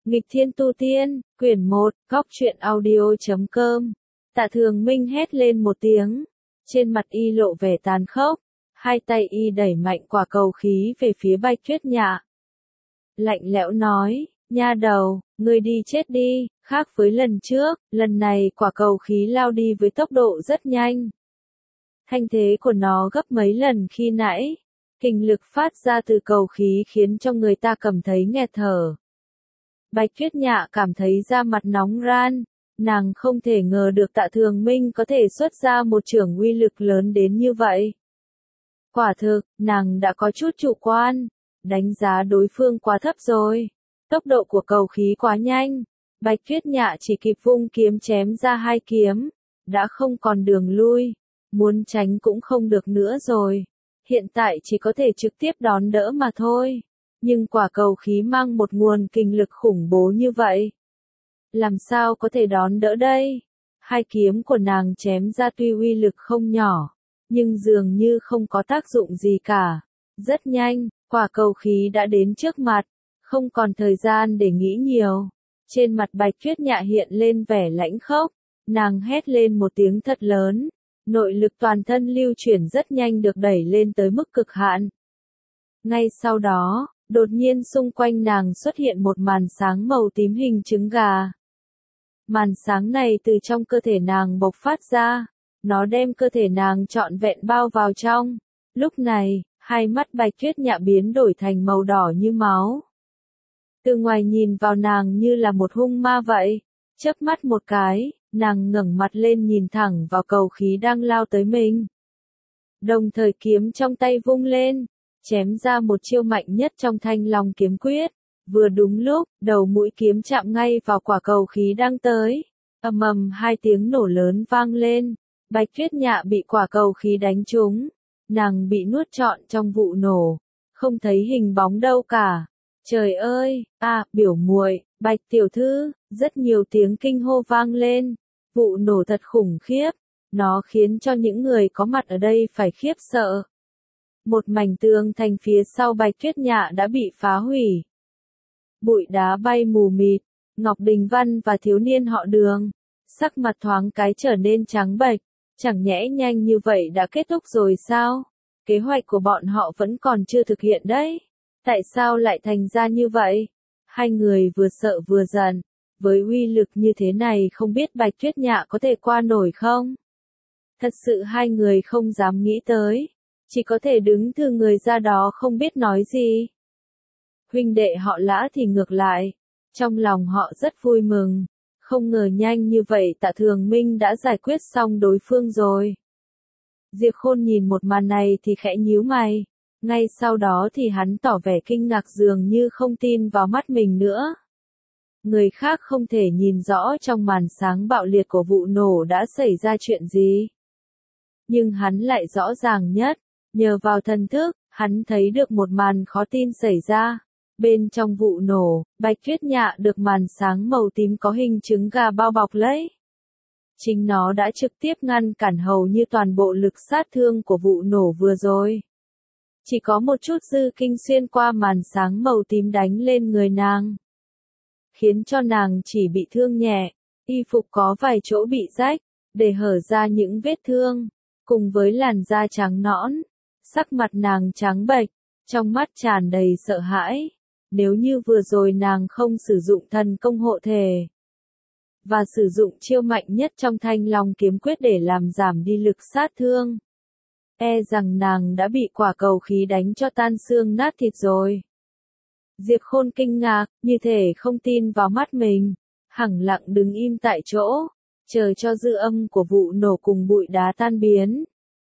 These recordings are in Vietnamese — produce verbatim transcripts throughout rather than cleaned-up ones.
Nghịch thiên tu tiên, quyển một, góc truyện audio chấm com. Tạ Thường Minh hét lên một tiếng. Trên mặt y lộ vẻ tàn khốc. Hai tay y đẩy mạnh quả cầu khí về phía Bạch Tuyết Nhạ. Lạnh lẽo nói, nha đầu, ngươi đi chết đi, khác với lần trước, lần này quả cầu khí lao đi với tốc độ rất nhanh. Thanh thế của nó gấp mấy lần khi nãy. Kình lực phát ra từ cầu khí khiến cho người ta cảm thấy nghẹt thở. Bạch Tuyết Nhạ cảm thấy da mặt nóng ran, nàng không thể ngờ được Tạ Thường Minh có thể xuất ra một chưởng uy lực lớn đến như vậy. Quả thực, nàng đã có chút chủ quan, đánh giá đối phương quá thấp rồi. Tốc độ của cầu khí quá nhanh, Bạch Tuyết Nhạ chỉ kịp vung kiếm chém ra hai kiếm, đã không còn đường lui, muốn tránh cũng không được nữa rồi. Hiện tại chỉ có thể trực tiếp đón đỡ mà thôi. Nhưng quả cầu khí mang một nguồn kinh lực khủng bố như vậy. Làm sao có thể đón đỡ đây? Hai kiếm của nàng chém ra tuy uy lực không nhỏ, nhưng dường như không có tác dụng gì cả. Rất nhanh, quả cầu khí đã đến trước mặt, không còn thời gian để nghĩ nhiều. Trên mặt Bạch Tuyết Nhạ hiện lên vẻ lãnh khốc, nàng hét lên một tiếng thật lớn. Nội lực toàn thân lưu chuyển rất nhanh được đẩy lên tới mức cực hạn. Ngay sau đó, đột nhiên xung quanh nàng xuất hiện một màn sáng màu tím hình trứng gà. Màn sáng này từ trong cơ thể nàng bộc phát ra, nó đem cơ thể nàng trọn vẹn bao vào trong. Lúc này, hai mắt Bạch Tuyết Nhạ biến đổi thành màu đỏ như máu. Từ ngoài nhìn vào nàng như là một hung ma vậy, chớp mắt một cái, nàng ngẩng mặt lên nhìn thẳng vào cầu khí đang lao tới mình. Đồng thời kiếm trong tay vung lên, chém ra một chiêu mạnh nhất trong Thanh Long kiếm quyết. Vừa đúng lúc, đầu mũi kiếm chạm ngay vào quả cầu khí đang tới. Ầm ầm hai tiếng nổ lớn vang lên. Bạch Tuyết Nhạ bị quả cầu khí đánh trúng. Nàng bị nuốt trọn trong vụ nổ. Không thấy hình bóng đâu cả. Trời ơi, à, biểu muội, Bạch tiểu thư, rất nhiều tiếng kinh hô vang lên. Vụ nổ thật khủng khiếp. Nó khiến cho những người có mặt ở đây phải khiếp sợ. Một mảnh tường thành phía sau Bạch Tuyết Nhạ đã bị phá hủy. Bụi đá bay mù mịt, Ngọc Đình Văn và thiếu niên họ Đường, sắc mặt thoáng cái trở nên trắng bệch, chẳng nhẽ nhanh như vậy đã kết thúc rồi sao? Kế hoạch của bọn họ vẫn còn chưa thực hiện đấy. Tại sao lại thành ra như vậy? Hai người vừa sợ vừa giận, với uy lực như thế này không biết Bạch Tuyết Nhạ có thể qua nổi không? Thật sự hai người không dám nghĩ tới, chỉ có thể đứng thừ người ra đó không biết nói gì. Huynh đệ họ Lã thì ngược lại, trong lòng họ rất vui mừng, không ngờ nhanh như vậy Tạ Thường Minh đã giải quyết xong đối phương rồi. Diệp Khôn nhìn một màn này thì khẽ nhíu mày, ngay sau đó thì hắn tỏ vẻ kinh ngạc dường như không tin vào mắt mình nữa. Người khác không thể nhìn rõ trong màn sáng bạo liệt của vụ nổ đã xảy ra chuyện gì. Nhưng hắn lại rõ ràng nhất, nhờ vào thần thức, hắn thấy được một màn khó tin xảy ra. Bên trong vụ nổ, Bạch Tuyết Nhạ được màn sáng màu tím có hình trứng gà bao bọc lấy. Chính nó đã trực tiếp ngăn cản hầu như toàn bộ lực sát thương của vụ nổ vừa rồi. Chỉ có một chút dư kinh xuyên qua màn sáng màu tím đánh lên người nàng, khiến cho nàng chỉ bị thương nhẹ, y phục có vài chỗ bị rách, để hở ra những vết thương, cùng với làn da trắng nõn, sắc mặt nàng trắng bệch, trong mắt tràn đầy sợ hãi. Nếu như vừa rồi nàng không sử dụng thần công hộ thể, và sử dụng chiêu mạnh nhất trong Thanh Long kiếm quyết để làm giảm đi lực sát thương, e rằng nàng đã bị quả cầu khí đánh cho tan xương nát thịt rồi. Diệp Khôn kinh ngạc, như thể không tin vào mắt mình, hẳng lặng đứng im tại chỗ, chờ cho dư âm của vụ nổ cùng bụi đá tan biến.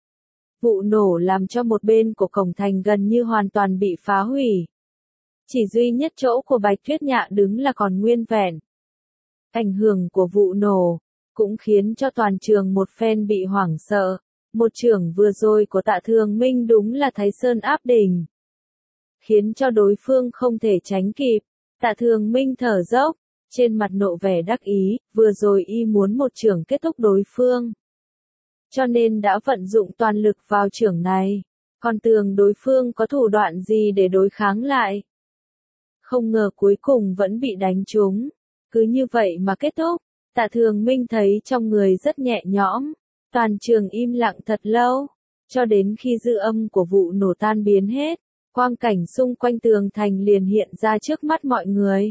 Vụ nổ làm cho một bên của cổng thành gần như hoàn toàn bị phá hủy. Chỉ duy nhất chỗ của Bạch Tuyết Nhạ đứng là còn nguyên vẹn. Ảnh hưởng của vụ nổ cũng khiến cho toàn trường một phen bị hoảng sợ. Một chưởng vừa rồi của Tạ Thường Minh đúng là Thái Sơn áp đỉnh, khiến cho đối phương không thể tránh kịp. Tạ Thường Minh thở dốc, trên mặt nộ vẻ đắc ý, vừa rồi y muốn một chưởng kết thúc đối phương, cho nên đã vận dụng toàn lực vào chưởng này. Còn tưởng đối phương có thủ đoạn gì để đối kháng lại. Không ngờ cuối cùng vẫn bị đánh trúng. Cứ như vậy mà kết thúc. Tạ Thường Minh thấy trong người rất nhẹ nhõm. Toàn trường im lặng thật lâu. Cho đến khi dư âm của vụ nổ tan biến hết. Quang cảnh xung quanh tường thành liền hiện ra trước mắt mọi người.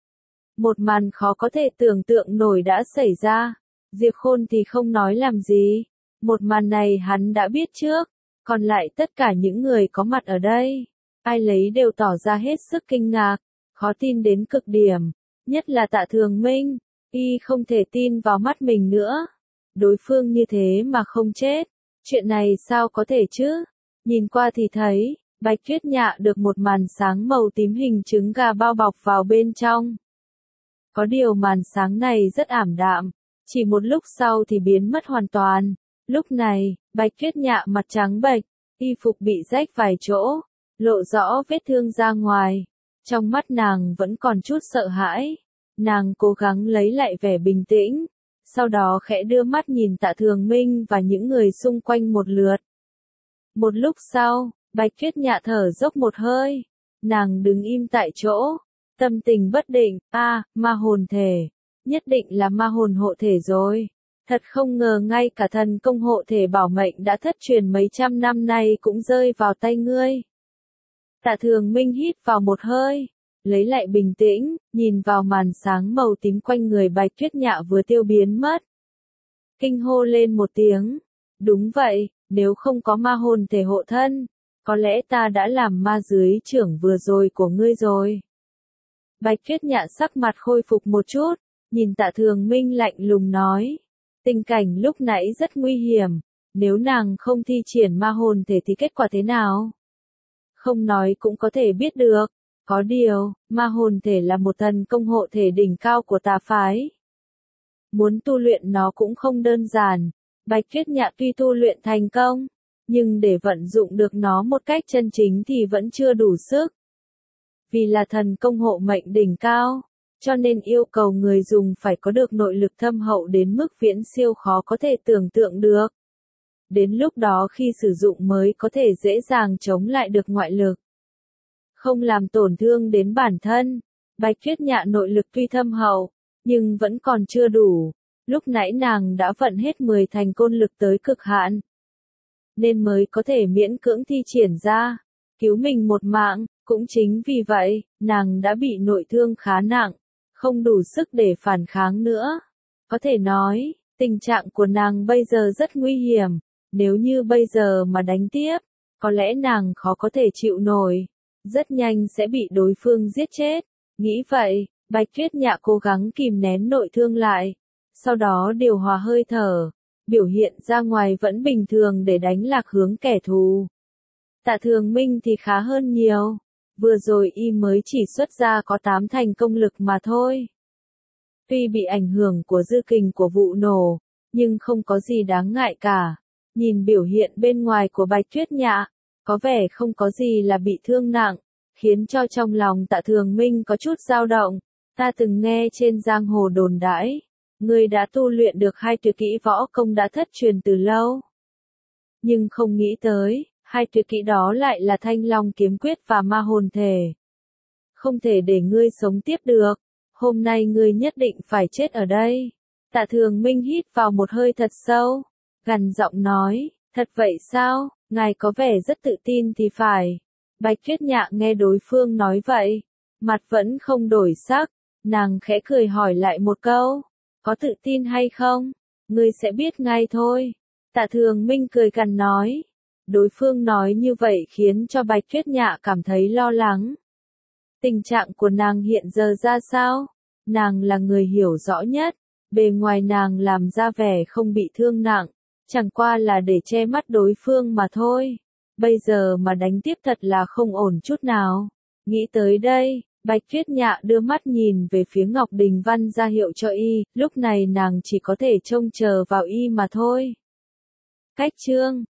Một màn khó có thể tưởng tượng nổi đã xảy ra. Diệp Khôn thì không nói làm gì. Một màn này hắn đã biết trước. Còn lại tất cả những người có mặt ở đây. Ai lấy đều tỏ ra hết sức kinh ngạc. Khó tin đến cực điểm. Nhất là Tạ Thường Minh. Y không thể tin vào mắt mình nữa. Đối phương như thế mà không chết. Chuyện này sao có thể chứ? Nhìn qua thì thấy, Bạch Tuyết Nhạ được một màn sáng màu tím hình trứng gà bao bọc vào bên trong. Có điều màn sáng này rất ảm đạm. Chỉ một lúc sau thì biến mất hoàn toàn. Lúc này, Bạch Tuyết Nhạ mặt trắng bệch, y phục bị rách vài chỗ, lộ rõ vết thương ra ngoài. Trong mắt nàng vẫn còn chút sợ hãi. Nàng cố gắng lấy lại vẻ bình tĩnh. Sau đó khẽ đưa mắt nhìn Tạ Thường Minh và những người xung quanh một lượt. Một lúc sau, Bạch Tuyết Nhạ thở dốc một hơi. Nàng đứng im tại chỗ. Tâm tình bất định. A, à, ma hồn thể. Nhất định là ma hồn hộ thể rồi. Thật không ngờ ngay cả thần công hộ thể bảo mệnh đã thất truyền mấy trăm năm nay cũng rơi vào tay ngươi. Tạ Thường Minh hít vào một hơi. Lấy lại bình tĩnh, nhìn vào màn sáng màu tím quanh người Bạch Tuyết Nhạ vừa tiêu biến mất. Kinh hô lên một tiếng. Đúng vậy, nếu không có ma hồn thể hộ thân, có lẽ ta đã làm ma dưới trưởng vừa rồi của ngươi rồi. Bạch Tuyết Nhạ sắc mặt khôi phục một chút, nhìn Tạ Thường Minh lạnh lùng nói. Tình cảnh lúc nãy rất nguy hiểm, nếu nàng không thi triển ma hồn thể thì kết quả thế nào? Không nói cũng có thể biết được. Có điều, ma hồn thể là một thần công hộ thể đỉnh cao của tà phái. Muốn tu luyện nó cũng không đơn giản. Bạch Tuyết Nhạ tuy tu luyện thành công, nhưng để vận dụng được nó một cách chân chính thì vẫn chưa đủ sức. Vì là thần công hộ mệnh đỉnh cao, cho nên yêu cầu người dùng phải có được nội lực thâm hậu đến mức viễn siêu khó có thể tưởng tượng được. Đến lúc đó khi sử dụng mới có thể dễ dàng chống lại được ngoại lực. Không làm tổn thương đến bản thân. Bạch Tuyết Nhạ nội lực tuy thâm hậu, nhưng vẫn còn chưa đủ. Lúc nãy nàng đã vận hết mười thành côn lực tới cực hạn, nên mới có thể miễn cưỡng thi triển ra, cứu mình một mạng. Cũng chính vì vậy, nàng đã bị nội thương khá nặng, không đủ sức để phản kháng nữa. Có thể nói, tình trạng của nàng bây giờ rất nguy hiểm. Nếu như bây giờ mà đánh tiếp, có lẽ nàng khó có thể chịu nổi. Rất nhanh sẽ bị đối phương giết chết. Nghĩ vậy, Bạch Tuyết Nhạ cố gắng kìm nén nội thương lại. Sau đó điều hòa hơi thở, biểu hiện ra ngoài vẫn bình thường để đánh lạc hướng kẻ thù. Tạ Thường Minh thì khá hơn nhiều. Vừa rồi y mới chỉ xuất ra có tám thành công lực mà thôi. Tuy bị ảnh hưởng của dư kình của vụ nổ, nhưng không có gì đáng ngại cả. Nhìn biểu hiện bên ngoài của Bạch Tuyết Nhạ, có vẻ không có gì là bị thương nặng, khiến cho trong lòng Tạ Thường Minh có chút dao động. Ta từng nghe trên giang hồ đồn đãi, ngươi đã tu luyện được hai tuyệt kỹ võ công đã thất truyền từ lâu. Nhưng không nghĩ tới, hai tuyệt kỹ đó lại là Thanh Long kiếm quyết và ma hồn thể. Không thể để ngươi sống tiếp được, hôm nay ngươi nhất định phải chết ở đây. Tạ Thường Minh hít vào một hơi thật sâu, gằn giọng nói, thật vậy sao, ngài có vẻ rất tự tin thì phải. Bạch Tuyết Nhạ nghe đối phương nói vậy, mặt vẫn không đổi sắc, nàng khẽ cười hỏi lại một câu, có tự tin hay không, ngươi sẽ biết ngay thôi. Tạ Thường Minh cười gằn nói. Đối phương nói như vậy khiến cho Bạch Tuyết Nhạ cảm thấy lo lắng. Tình trạng của nàng hiện giờ ra sao? Nàng là người hiểu rõ nhất, bề ngoài nàng làm ra vẻ không bị thương nặng, chẳng qua là để che mắt đối phương mà thôi. Bây giờ mà đánh tiếp thật là không ổn chút nào. Nghĩ tới đây, Bạch Tuyết Nhạ đưa mắt nhìn về phía Ngọc Đình Văn ra hiệu cho y, lúc này nàng chỉ có thể trông chờ vào y mà thôi. Cách chương